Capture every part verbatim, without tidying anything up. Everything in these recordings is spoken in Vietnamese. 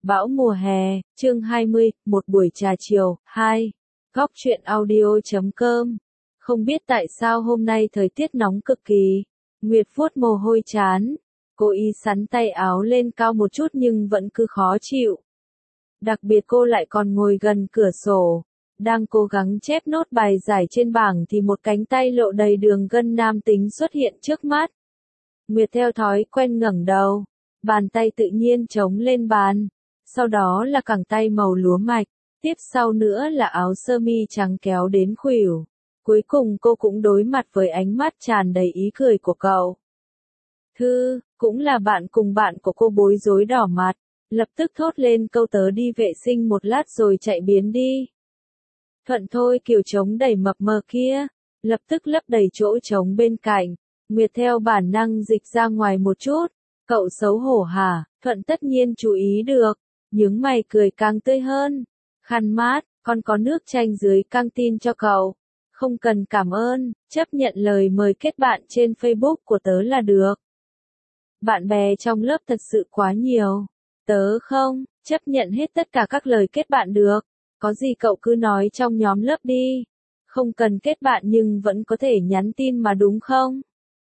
Bão mùa hè, chương hai mươi, một buổi trà chiều, hai. Góc truyện audio chấm com. Không biết tại sao hôm nay thời tiết nóng cực kỳ. Nguyệt vuốt mồ hôi chán. Cô y sắn tay áo lên cao một chút nhưng vẫn cứ khó chịu. Đặc biệt cô lại còn ngồi gần cửa sổ. Đang cố gắng chép nốt bài giải trên bảng thì một cánh tay lộ đầy đường gân nam tính xuất hiện trước mắt. Nguyệt theo thói quen ngẩng đầu. Bàn tay tự nhiên chống lên bàn. Sau đó là cẳng tay màu lúa mạch, tiếp sau nữa là áo sơ mi trắng kéo đến khuỷu. Cuối cùng cô cũng đối mặt với ánh mắt tràn đầy ý cười của cậu. Thư, cũng là bạn cùng bạn của cô bối rối đỏ mặt, lập tức thốt lên câu tớ đi vệ sinh một lát rồi chạy biến đi. Thuận thôi kiểu trống đầy mập mờ kia, lập tức lấp đầy chỗ trống bên cạnh, Nguyệt theo bản năng dịch ra ngoài một chút. Cậu xấu hổ hả? Thuận tất nhiên chú ý được. Nhướng mày cười càng tươi hơn. Khăn mát, con có nước chanh dưới căng tin cho cậu. Không cần cảm ơn, chấp nhận lời mời kết bạn trên Facebook của tớ là được. Bạn bè trong lớp thật sự quá nhiều. Tớ không, chấp nhận hết tất cả các lời kết bạn được. Có gì cậu cứ nói trong nhóm lớp đi. Không cần kết bạn nhưng vẫn có thể nhắn tin mà đúng không?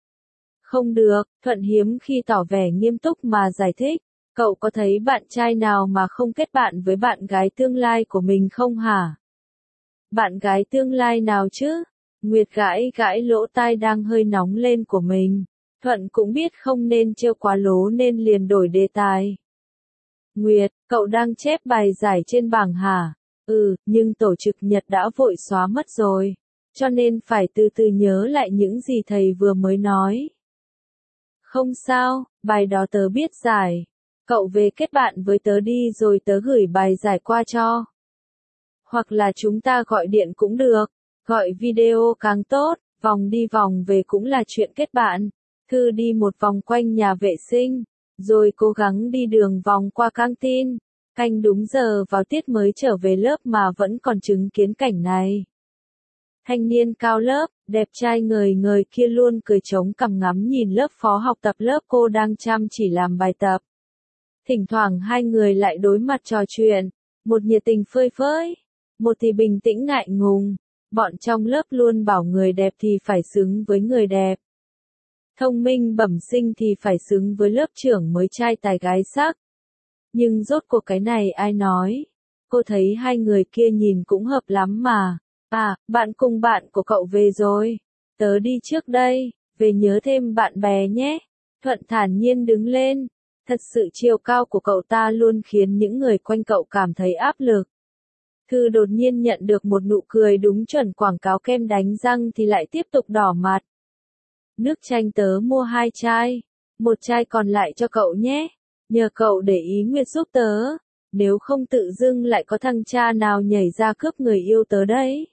Không được, Thuận hiếm khi tỏ vẻ nghiêm túc mà giải thích. Cậu có thấy bạn trai nào mà không kết bạn với bạn gái tương lai của mình không hả? Bạn gái tương lai nào chứ? Nguyệt gãi gãi lỗ tai đang hơi nóng lên của mình. Thuận cũng biết không nên trêu quá lố nên liền đổi đề tài. Nguyệt, cậu đang chép bài giải trên bảng hả? Ừ, nhưng tổ trực nhật đã vội xóa mất rồi. Cho nên phải từ từ nhớ lại những gì thầy vừa mới nói. Không sao, bài đó tớ biết giải. Cậu về kết bạn với tớ đi rồi tớ gửi bài giải qua cho. Hoặc là chúng ta gọi điện cũng được, gọi video càng tốt, vòng đi vòng về cũng là chuyện kết bạn. Thư đi một vòng quanh nhà vệ sinh, rồi cố gắng đi đường vòng qua căng tin. Canh đúng giờ vào tiết mới trở về lớp mà vẫn còn chứng kiến cảnh này. Thanh niên cao lớp, đẹp trai ngời ngời kia luôn cười trống cằm ngắm nhìn lớp phó học tập lớp cô đang chăm chỉ làm bài tập. Thỉnh thoảng hai người lại đối mặt trò chuyện, một nhiệt tình phơi phới, một thì bình tĩnh ngại ngùng. Bọn trong lớp luôn bảo người đẹp thì phải xứng với người đẹp. Thông minh bẩm sinh thì phải xứng với lớp trưởng mới trai tài gái sắc. Nhưng rốt cuộc cái này ai nói? Cô thấy hai người kia nhìn cũng hợp lắm mà. À, bạn cùng bạn của cậu về rồi. Tớ đi trước đây, về nhớ thêm bạn bè nhé. Thuận thản nhiên đứng lên. Thật sự chiều cao của cậu ta luôn khiến những người quanh cậu cảm thấy áp lực. Thư đột nhiên nhận được một nụ cười đúng chuẩn quảng cáo kem đánh răng thì lại tiếp tục đỏ mặt. Nước chanh tớ mua hai chai. Một chai còn lại cho cậu nhé. Nhờ cậu để ý Nguyệt giúp tớ. Nếu không tự dưng lại có thằng cha nào nhảy ra cướp người yêu tớ đấy.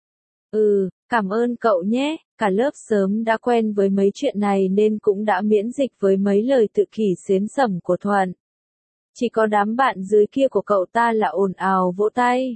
Ừ, cảm ơn cậu nhé, cả lớp sớm đã quen với mấy chuyện này nên cũng đã miễn dịch với mấy lời tự kỷ xến xẩm của Thuận. Chỉ có đám bạn dưới kia của cậu ta là ồn ào vỗ tay.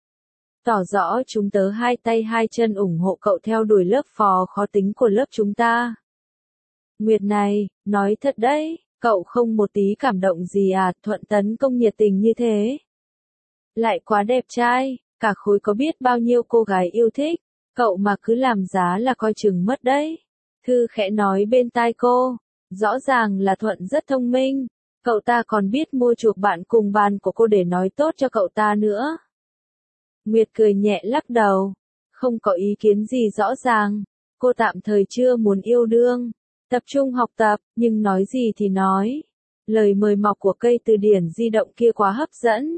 Tỏ rõ chúng tớ hai tay hai chân ủng hộ cậu theo đuổi lớp phò khó tính của lớp chúng ta. Nguyệt này, nói thật đấy, cậu không một tí cảm động gì à, Thuận tấn công nhiệt tình như thế. Lại quá đẹp trai, cả khối có biết bao nhiêu cô gái yêu thích. Cậu mà cứ làm giá là coi chừng mất đấy. Thư khẽ nói bên tai cô. Rõ ràng là Thuận rất thông minh. Cậu ta còn biết mua chuộc bạn cùng bàn của cô để nói tốt cho cậu ta nữa. Nguyệt cười nhẹ lắc đầu. Không có ý kiến gì rõ ràng. Cô tạm thời chưa muốn yêu đương. Tập trung học tập, nhưng nói gì thì nói. Lời mời mọc của cây từ điển di động kia quá hấp dẫn.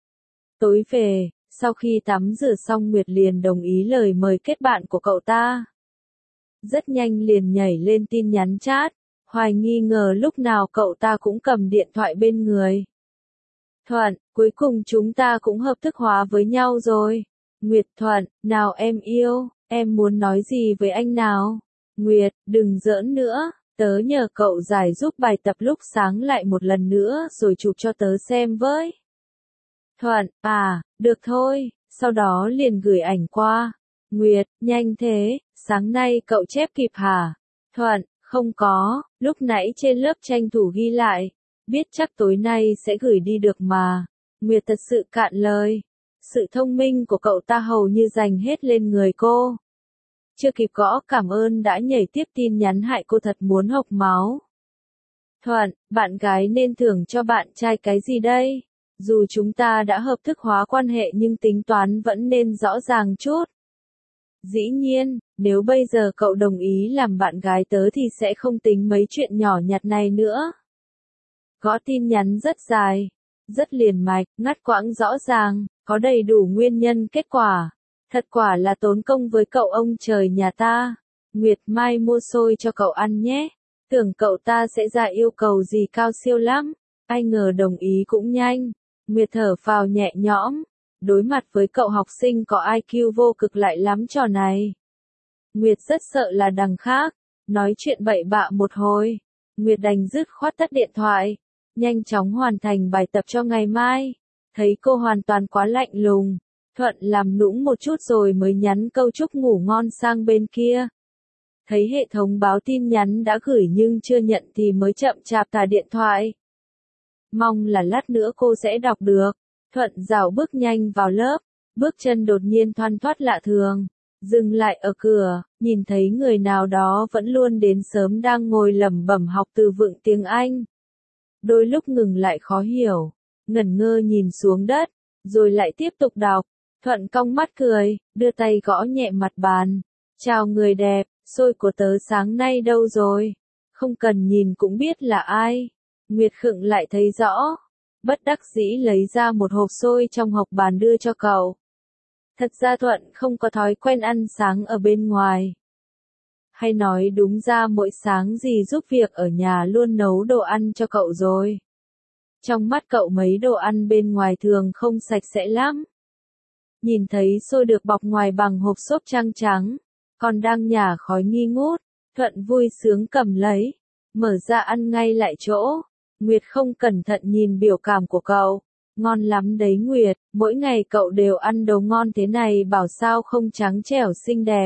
Tối về. Sau khi tắm rửa xong Nguyệt liền đồng ý lời mời kết bạn của cậu ta. Rất nhanh liền nhảy lên tin nhắn chat, hoài nghi ngờ lúc nào cậu ta cũng cầm điện thoại bên người. Thuận, cuối cùng chúng ta cũng hợp thức hóa với nhau rồi. Nguyệt Thuận, nào em yêu, em muốn nói gì với anh nào? Nguyệt, đừng giỡn nữa, tớ nhờ cậu giải giúp bài tập lúc sáng lại một lần nữa rồi chụp cho tớ xem với. Thuận, à, được thôi, sau đó liền gửi ảnh qua. Nguyệt, nhanh thế, sáng nay cậu chép kịp hả? Thuận, không có, lúc nãy trên lớp tranh thủ ghi lại. biết chắc tối nay sẽ gửi đi được mà. Nguyệt thật sự cạn lời. Sự thông minh của cậu ta hầu như dành hết lên người cô. Chưa kịp gõ cảm ơn đã nhảy tiếp tin nhắn hại cô thật muốn hộc máu. Thuận, bạn gái nên thưởng cho bạn trai cái gì đây? Dù chúng ta đã hợp thức hóa quan hệ nhưng tính toán vẫn nên rõ ràng chút. Dĩ nhiên, nếu bây giờ cậu đồng ý làm bạn gái tớ thì sẽ không tính mấy chuyện nhỏ nhặt này nữa. Gõ tin nhắn rất dài, rất liền mạch, ngắt quãng rõ ràng, có đầy đủ nguyên nhân kết quả. Thật quả là tốn công với cậu ông trời nhà ta. Nguyệt mai mua xôi cho cậu ăn nhé. Tưởng cậu ta sẽ ra yêu cầu gì cao siêu lắm. Ai ngờ đồng ý cũng nhanh. Nguyệt thở phào nhẹ nhõm. Đối mặt với cậu học sinh có i kiu vô cực lại lắm trò này. Nguyệt rất sợ là đằng khác. Nói chuyện bậy bạ một hồi. Nguyệt đành dứt khoát tắt điện thoại. Nhanh chóng hoàn thành bài tập cho ngày mai. Thấy cô hoàn toàn quá lạnh lùng. Thuận làm nũng một chút rồi mới nhắn câu chúc ngủ ngon sang bên kia. Thấy hệ thống báo tin nhắn đã gửi nhưng chưa nhận thì mới chậm chạp thả điện thoại. Mong là lát nữa cô sẽ đọc được. Thuận rảo bước nhanh vào lớp, bước chân đột nhiên thoăn thoắt lạ thường. Dừng lại ở cửa, nhìn thấy người nào đó vẫn luôn đến sớm đang ngồi lẩm bẩm học từ vựng tiếng Anh. Đôi lúc ngừng lại khó hiểu, ngẩn ngơ nhìn xuống đất, rồi lại tiếp tục đọc. Thuận cong mắt cười, đưa tay gõ nhẹ mặt bàn. Chào người đẹp, xôi của tớ sáng nay đâu rồi? Không cần nhìn cũng biết là ai. Nguyệt khựng lại thấy rõ. Bất đắc dĩ lấy ra một hộp xôi trong hộp bàn đưa cho cậu. Thật ra Thuận không có thói quen ăn sáng ở bên ngoài. Hay nói đúng ra mỗi sáng dì giúp việc ở nhà luôn nấu đồ ăn cho cậu rồi. Trong mắt cậu mấy đồ ăn bên ngoài thường không sạch sẽ lắm. Nhìn thấy xôi được bọc ngoài bằng hộp xốp trắng trắng, còn đang nhả khói nghi ngút, Thuận vui sướng cầm lấy, mở ra ăn ngay lại chỗ. Nguyệt không cẩn thận nhìn biểu cảm của cậu. Ngon lắm đấy Nguyệt, mỗi ngày cậu đều ăn đồ ngon thế này bảo sao không trắng trẻo xinh đẹp.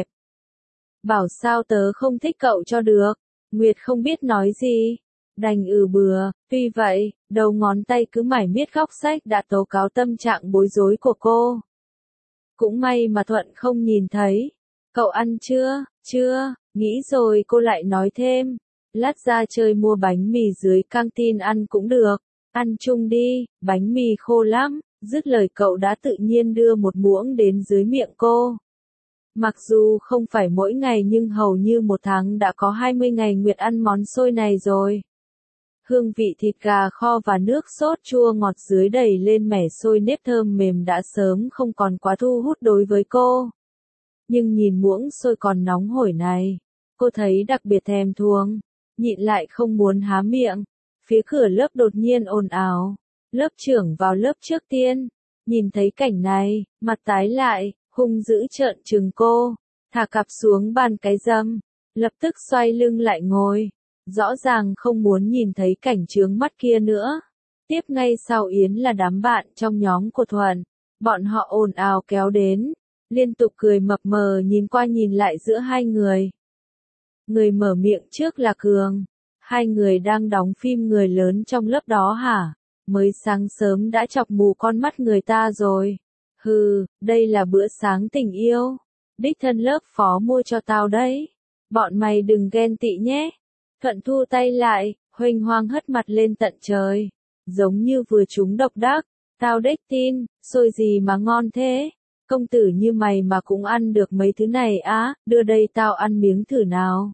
Bảo sao tớ không thích cậu cho được. Nguyệt không biết nói gì. Đành ừ bừa, tuy vậy, đầu ngón tay cứ mải miết góc sách đã tố cáo tâm trạng bối rối của cô. Cũng may mà Thuận không nhìn thấy. Cậu ăn chưa? Chưa, nghĩ rồi cô lại nói thêm. Lát ra chơi mua bánh mì dưới căng tin ăn cũng được. Ăn chung đi, bánh mì khô lắm. Dứt lời cậu đã tự nhiên đưa một muỗng đến dưới miệng cô. Mặc dù không phải mỗi ngày nhưng hầu như một tháng đã có hai mươi ngày Nguyệt ăn món xôi này rồi. Hương vị thịt gà kho và nước sốt chua ngọt dưới đầy lên mẻ xôi nếp thơm mềm đã sớm không còn quá thu hút đối với cô. Nhưng nhìn muỗng xôi còn nóng hổi này, cô thấy đặc biệt thèm thuồng, nhịn lại không muốn há miệng. Phía cửa lớp đột nhiên ồn ào, lớp trưởng vào lớp trước tiên, nhìn thấy cảnh này, mặt tái lại, hung dữ trợn trừng cô, thả cặp xuống bàn cái râm, lập tức xoay lưng lại ngồi. Rõ ràng không muốn nhìn thấy cảnh chướng mắt kia nữa. Tiếp ngay sau Yến là đám bạn trong nhóm của Thuận. Bọn họ ồn ào kéo đến. Liên tục cười mập mờ nhìn qua nhìn lại giữa hai người. Người mở miệng trước là Cường. Hai người đang đóng phim người lớn trong lớp đó hả? Mới sáng sớm đã chọc mù con mắt người ta rồi. Hừ, đây là bữa sáng tình yêu. Đích thân lớp phó mua cho tao đấy. Bọn mày đừng ghen tị nhé. Thuận thu tay lại, huênh hoang hất mặt lên tận trời. Giống như vừa trúng độc đắc. Tao đếch tin, xôi gì mà ngon thế? Công tử như mày mà cũng ăn được mấy thứ này á, đưa đây tao ăn miếng thử nào.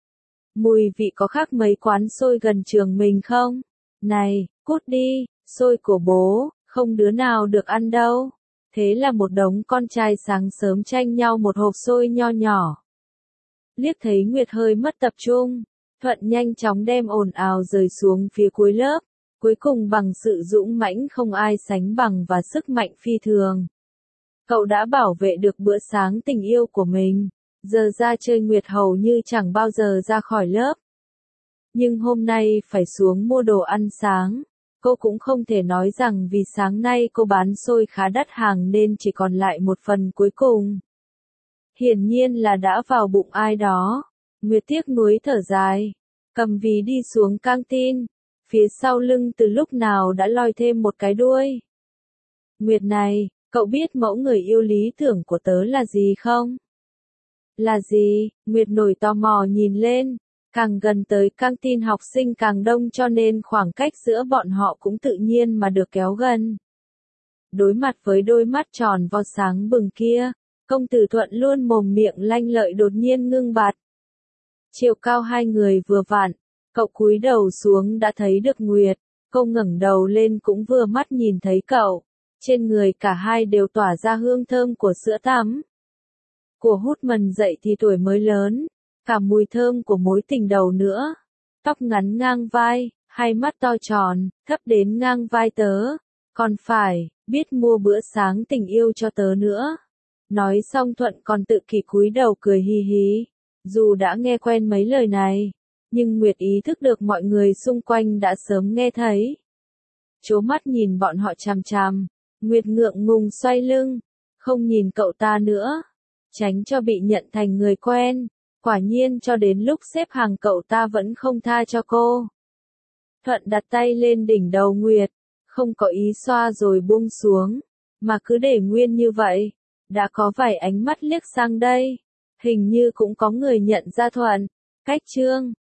Mùi vị có khác mấy quán xôi gần trường mình không? Này, cút đi, xôi của bố, không đứa nào được ăn đâu. Thế là một đống con trai sáng sớm tranh nhau một hộp xôi nho nhỏ. Liếc thấy Nguyệt hơi mất tập trung. Thuận nhanh chóng đem ồn ào rời xuống phía cuối lớp, cuối cùng bằng sự dũng mãnh không ai sánh bằng và sức mạnh phi thường. Cậu đã bảo vệ được bữa sáng tình yêu của mình, giờ ra chơi Nguyệt hầu như chẳng bao giờ ra khỏi lớp. Nhưng hôm nay phải xuống mua đồ ăn sáng, cô cũng không thể nói rằng vì sáng nay cô bán xôi khá đắt hàng nên chỉ còn lại một phần cuối cùng. Hiển nhiên là đã vào bụng ai đó. Nguyệt tiếc nuối thở dài, cầm ví đi xuống căng tin. phía sau lưng từ lúc nào đã lòi thêm một cái đuôi. Nguyệt này, cậu biết mẫu người yêu lý tưởng của tớ là gì không? Là gì? Nguyệt nổi tò mò nhìn lên, càng gần tới căng tin học sinh càng đông cho nên khoảng cách giữa bọn họ cũng tự nhiên mà được kéo gần. Đối mặt với đôi mắt tròn vo sáng bừng kia, công tử Thuận luôn mồm miệng lanh lợi đột nhiên ngưng bặt. Chiều cao hai người vừa vặn, cậu cúi đầu xuống đã thấy được Nguyệt, cô ngẩng đầu lên cũng vừa mắt nhìn thấy cậu, trên người cả hai đều tỏa ra hương thơm của sữa tắm. Của hút mần dậy thì tuổi mới lớn, cả mùi thơm của mối tình đầu nữa. Tóc ngắn ngang vai, hai mắt to tròn, thấp đến ngang vai tớ, còn phải, biết mua bữa sáng tình yêu cho tớ nữa. Nói xong Thuận còn tự kỷ cúi đầu cười hì hì. Dù đã nghe quen mấy lời này, nhưng Nguyệt ý thức được mọi người xung quanh đã sớm nghe thấy. Chố mắt nhìn bọn họ chằm chằm, Nguyệt ngượng ngùng xoay lưng, không nhìn cậu ta nữa, tránh cho bị nhận thành người quen. Quả nhiên cho đến lúc xếp hàng cậu ta vẫn không tha cho cô. Thuận đặt tay lên đỉnh đầu Nguyệt, không có ý xoa rồi buông xuống, mà cứ để nguyên như vậy. Đã có vài ánh mắt liếc sang đây, hình như cũng có người nhận ra Thuận. Cách chương